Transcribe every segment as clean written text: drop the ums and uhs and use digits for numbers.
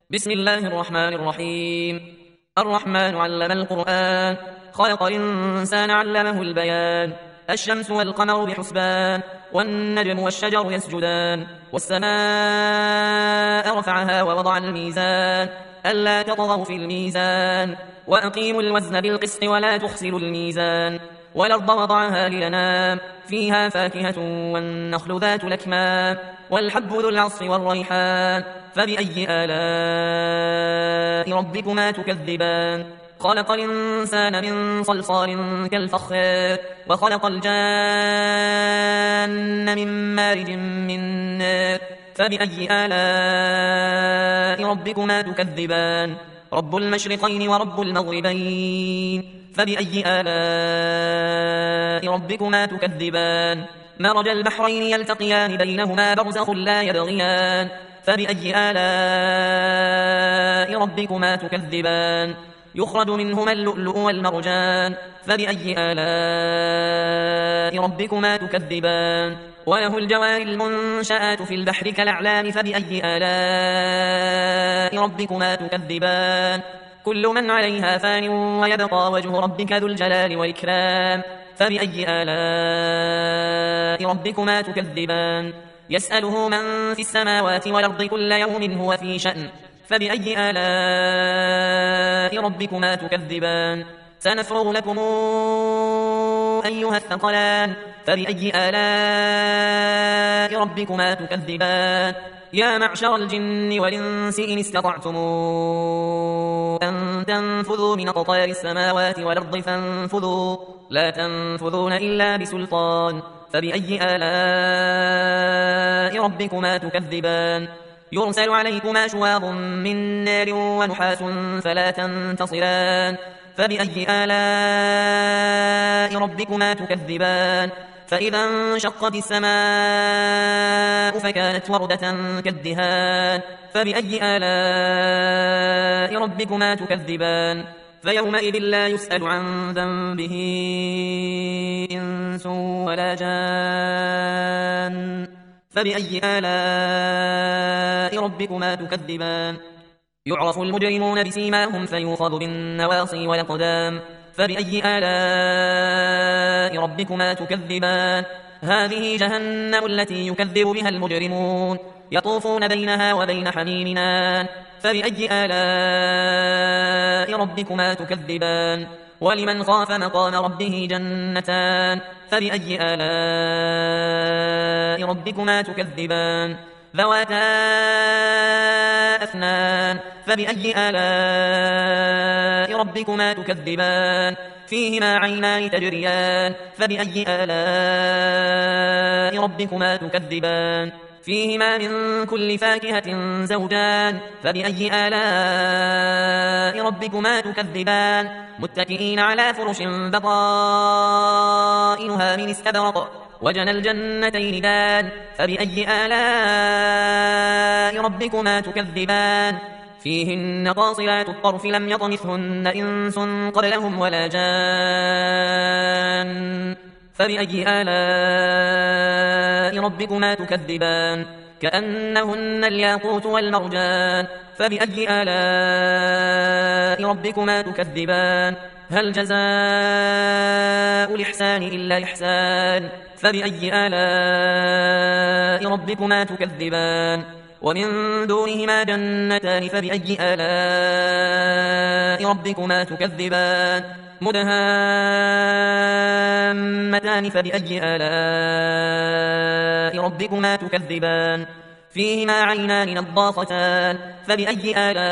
بسم الله الرحمن الرحيم. الرحمن علم القرآن، خلق الإنسان علمه البيان. الشمس والقمر بحسبان، والنجم والشجر يسجدان. والسماء رفعها ووضع الميزان، ألا تطغوا في الميزان، وأقيموا الوزن بالقسط ولا تخسروا الميزان. والأرض وضعها للأنام، فيها فاكهة والنخل ذات الأكمام، والحب ذو العصف والريحان. فبأي آلاء ربكما تكذبان؟ خلق الإنسان من صلصال كالفخار، وخلق الجان من مارج من نار. فبأي آلاء ربكما تكذبان؟ رب المشرقين ورب المغربين. فبأي آلاء ربكما تكذبان؟ مرج البحرين يلتقيان بينهما برزخ لا يبغيان. فبأي آلاء ربكما تكذبان؟ يخرج منهما اللؤلؤ والمرجان. فبأي آلاء ربكما تكذبان؟ وله الجوار المنشآت في البحر كالأعلام. فبأي آلاء ربكما تكذبان؟ كل من عليها فان، ويبقى وجه ربك ذو الجلال والإكرام. فبأي آلاء ربكما تكذبان؟ يسأله من في السماوات والأرض كل يوم هو في شأن. فبأي آلاء ربكما تكذبان؟ سنفرغ لكم أيها الثقلان. فبأي آلاء ربكما تكذبان؟ يا معشر الجن والإنس إن استطعتم أن تنفذوا من أقطار السماوات والأرض فانفذوا، لا تنفذون إلا بسلطان. فبأي آلاء ربكما تكذبان؟ يرسل عليكما شواظ من نار ونحاس فلا تنتصران. فبأي آلاء ربكما تكذبان؟ فإذا انشقت السماء فكانت وردة كالدهان. فبأي آلاء ربكما تكذبان؟ فيومئذ لا يسأل عن ذنبه إنس ولا جان. فبأي آلاء ربكما تكذبان؟ يعرف المجرمون بسيماهم فيوخذ بالنواصي والأقدام. فبأي آلاء ربكما تكذبان؟ هذه جهنم التي يكذب بها المجرمون، يطوفون بينها وبين حميم آن. فبأي آلاء ربكما تكذبان؟ ولمن خاف مقام ربه جنتان. فبأي آلاء ربكما تكذبان؟ ذواتا أفنان. فبأي آلاء ربكما تكذبان؟ فيهما عينان تجريان. فبأي آلاء ربكما تكذبان؟ فيهما من كل فاكهة زوجان. فبأي آلاء ربكما تكذبان؟ متكئين على فرش بطائنها من استبرق، وجنى الجنتين دان. فبأي آلاء ربكما تكذبان؟ فيهن قاصرات الطرف لم يطمثهن إنس قبلهم ولا جان. فبأي آلاء ربكما تكذبان؟ كأنهن الياقوت والمرجان. فبأي آلاء ربكما تكذبان؟ هل جزاء الإحسان إلا إحسان؟ فبأي آلاء ربكما تكذبان؟ ومن دونهما جنتان. فبأي آلاء ربكما تكذبان؟ مدهامتان. فبأي آلاء ربكما تكذبان؟ فيهما عينان نضاختان. فبأي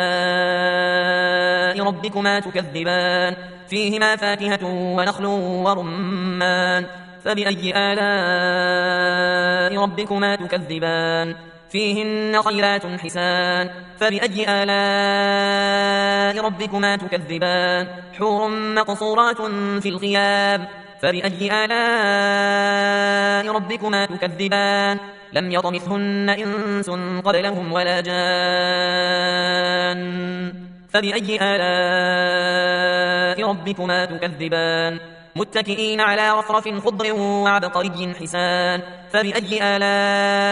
آلاء ربكما تكذبان؟ فيهما فاكهة ونخل ورمان. فبأي آلاء ربكما تكذبان؟ فيهن خيرات حسان. فبأي آلاء ربكما تكذبان؟ حور مقصورات في الخيام. فبأي آلاء ربكما تكذبان؟ لم يطمثهن إنس قبلهم ولا جان. فبأي آلاء ربكما تكذبان؟ متكئين على رفرف خضر وعبقري حسان فبأي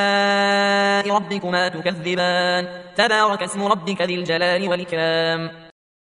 آلاء ربكما تكذبان تبارك اسم ربك ذي الجلال والإكرام